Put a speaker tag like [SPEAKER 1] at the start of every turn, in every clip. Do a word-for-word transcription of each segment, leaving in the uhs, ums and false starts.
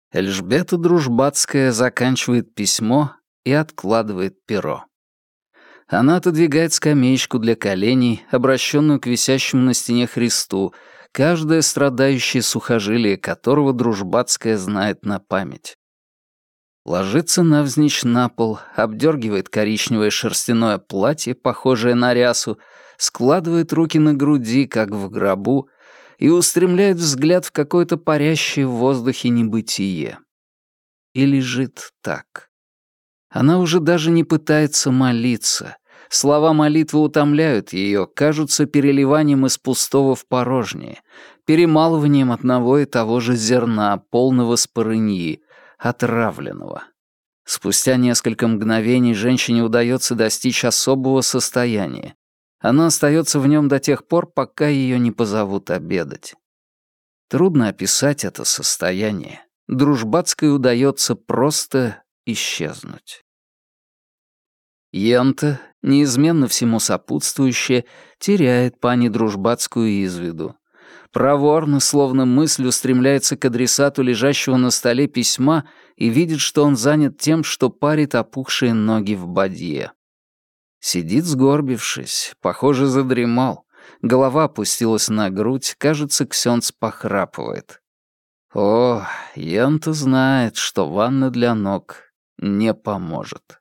[SPEAKER 1] Эльжбета Дружбацкая заканчивает письмо и откладывает перо. Она отодвигает скамеечку для коленей, обращенную к висящему на стене Христу, каждое страдающее сухожилие которого Дружбацкая знает на память. Ложится навзничь на пол, обдергивает коричневое шерстяное платье, похожее на рясу, складывает руки на груди, как в гробу, и устремляет взгляд в какое-то парящее в воздухе небытие. И лежит так. Она уже даже не пытается молиться. Слова молитвы утомляют ее, кажутся переливанием из пустого в порожнее, перемалыванием одного и того же зерна, полного спорыньи, отравленного. Спустя несколько мгновений женщине удается достичь особого состояния. Она остается в нем до тех пор, пока ее не позовут обедать. Трудно описать это состояние. Дружбацкой удается просто исчезнуть. Йента, неизменно всему сопутствующая, теряет пани Дружбацкую из виду. Проворно, словно мысль, устремляется к адресату лежащего на столе письма и видит, что он занят тем, что парит опухшие ноги в бадье. Сидит сгорбившись, похоже, задремал. Голова опустилась на грудь, кажется, ксёндз похрапывает. О, Йента знает, что ванна для ног не поможет.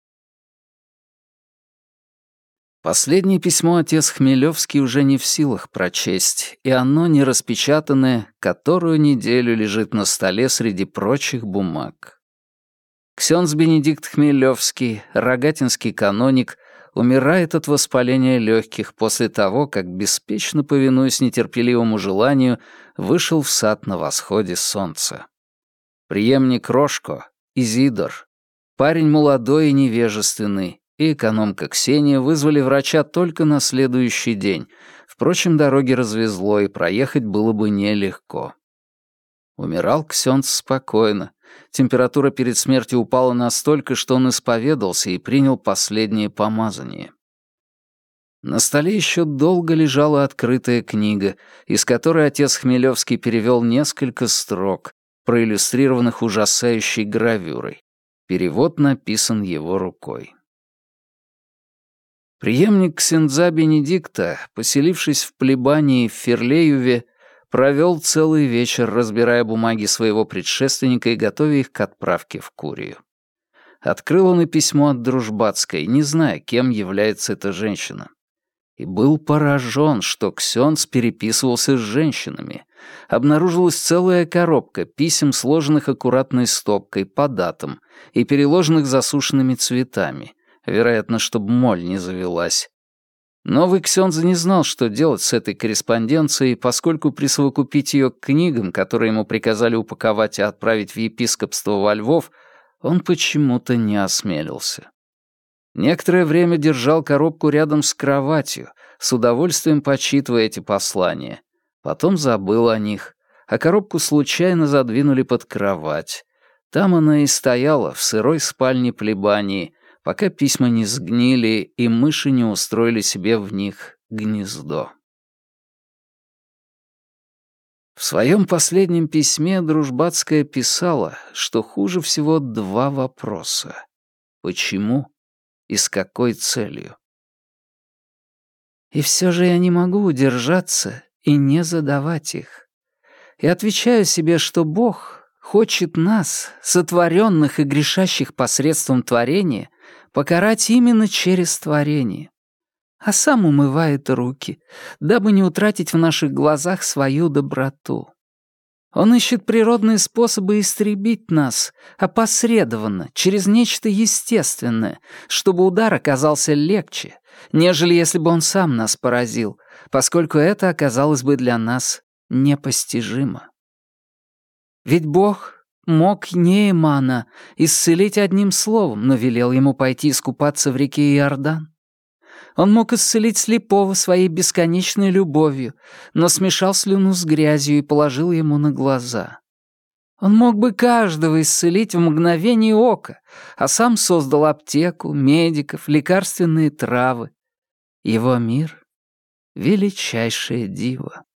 [SPEAKER 1] Последнее письмо отец Хмелевский уже не в силах прочесть, и оно, не распечатанное, которую неделю лежит на столе среди прочих бумаг. Ксёндз Бенедикт Хмелевский, рогатинский каноник, умирает от воспаления легких после того, как, беспечно повинуясь нетерпеливому желанию, вышел в сад на восходе солнца. Преемник Рошко, Изидор, парень молодой и невежественный, и экономка Ксения вызвали врача только на следующий день. Впрочем, дороги развезло, и проехать было бы нелегко. Умирал ксёндз спокойно. Температура перед смертью упала настолько, что он исповедался и принял последнее помазание. На столе еще долго лежала открытая книга, из которой отец Хмелевский перевел несколько строк, проиллюстрированных ужасающей гравюрой. Перевод написан его рукой. Преемник ксяндза Бенедикта, поселившись в плебании в Ферлеюве, провел целый вечер, разбирая бумаги своего предшественника и готовя их к отправке в Курию. Открыл он и письмо от Дружбацкой, не зная, кем является эта женщина. И был поражен, что ксёндз переписывался с женщинами. Обнаружилась целая коробка писем, сложенных аккуратной стопкой по датам и переложенных засушенными цветами, вероятно, чтобы моль не завелась. Новый ксёндз не знал, что делать с этой корреспонденцией, поскольку присовокупить ее к книгам, которые ему приказали упаковать и отправить в епископство во Львов, он почему-то не осмелился. Некоторое время держал коробку рядом с кроватью, с удовольствием почитывая эти послания. Потом забыл о них, а коробку случайно задвинули под кровать. Там она и стояла, в сырой спальне плебании, пока письма не сгнили и мыши не устроили себе в них гнездо. В своем последнем письме Дружбацкая писала, что хуже всего два вопроса. Почему и с какой целью? И все же я не могу удержаться и не задавать их. И отвечаю себе, что Бог хочет нас, сотворенных и грешащих посредством творения, покарать именно через творение, а сам умывает руки, дабы не утратить в наших глазах свою доброту. Он ищет природные способы истребить нас, опосредованно, через нечто естественное, чтобы удар оказался легче, нежели если бы он сам нас поразил, поскольку это оказалось бы для нас непостижимо. Ведь Бог мог Неемана исцелить одним словом, но велел ему пойти искупаться в реке Иордан. Он мог исцелить слепого своей бесконечной любовью, но смешал слюну с грязью и положил ему на глаза. Он мог бы каждого исцелить в мгновение ока, а сам создал аптеку, медиков, лекарственные травы. Его мир — величайшее диво.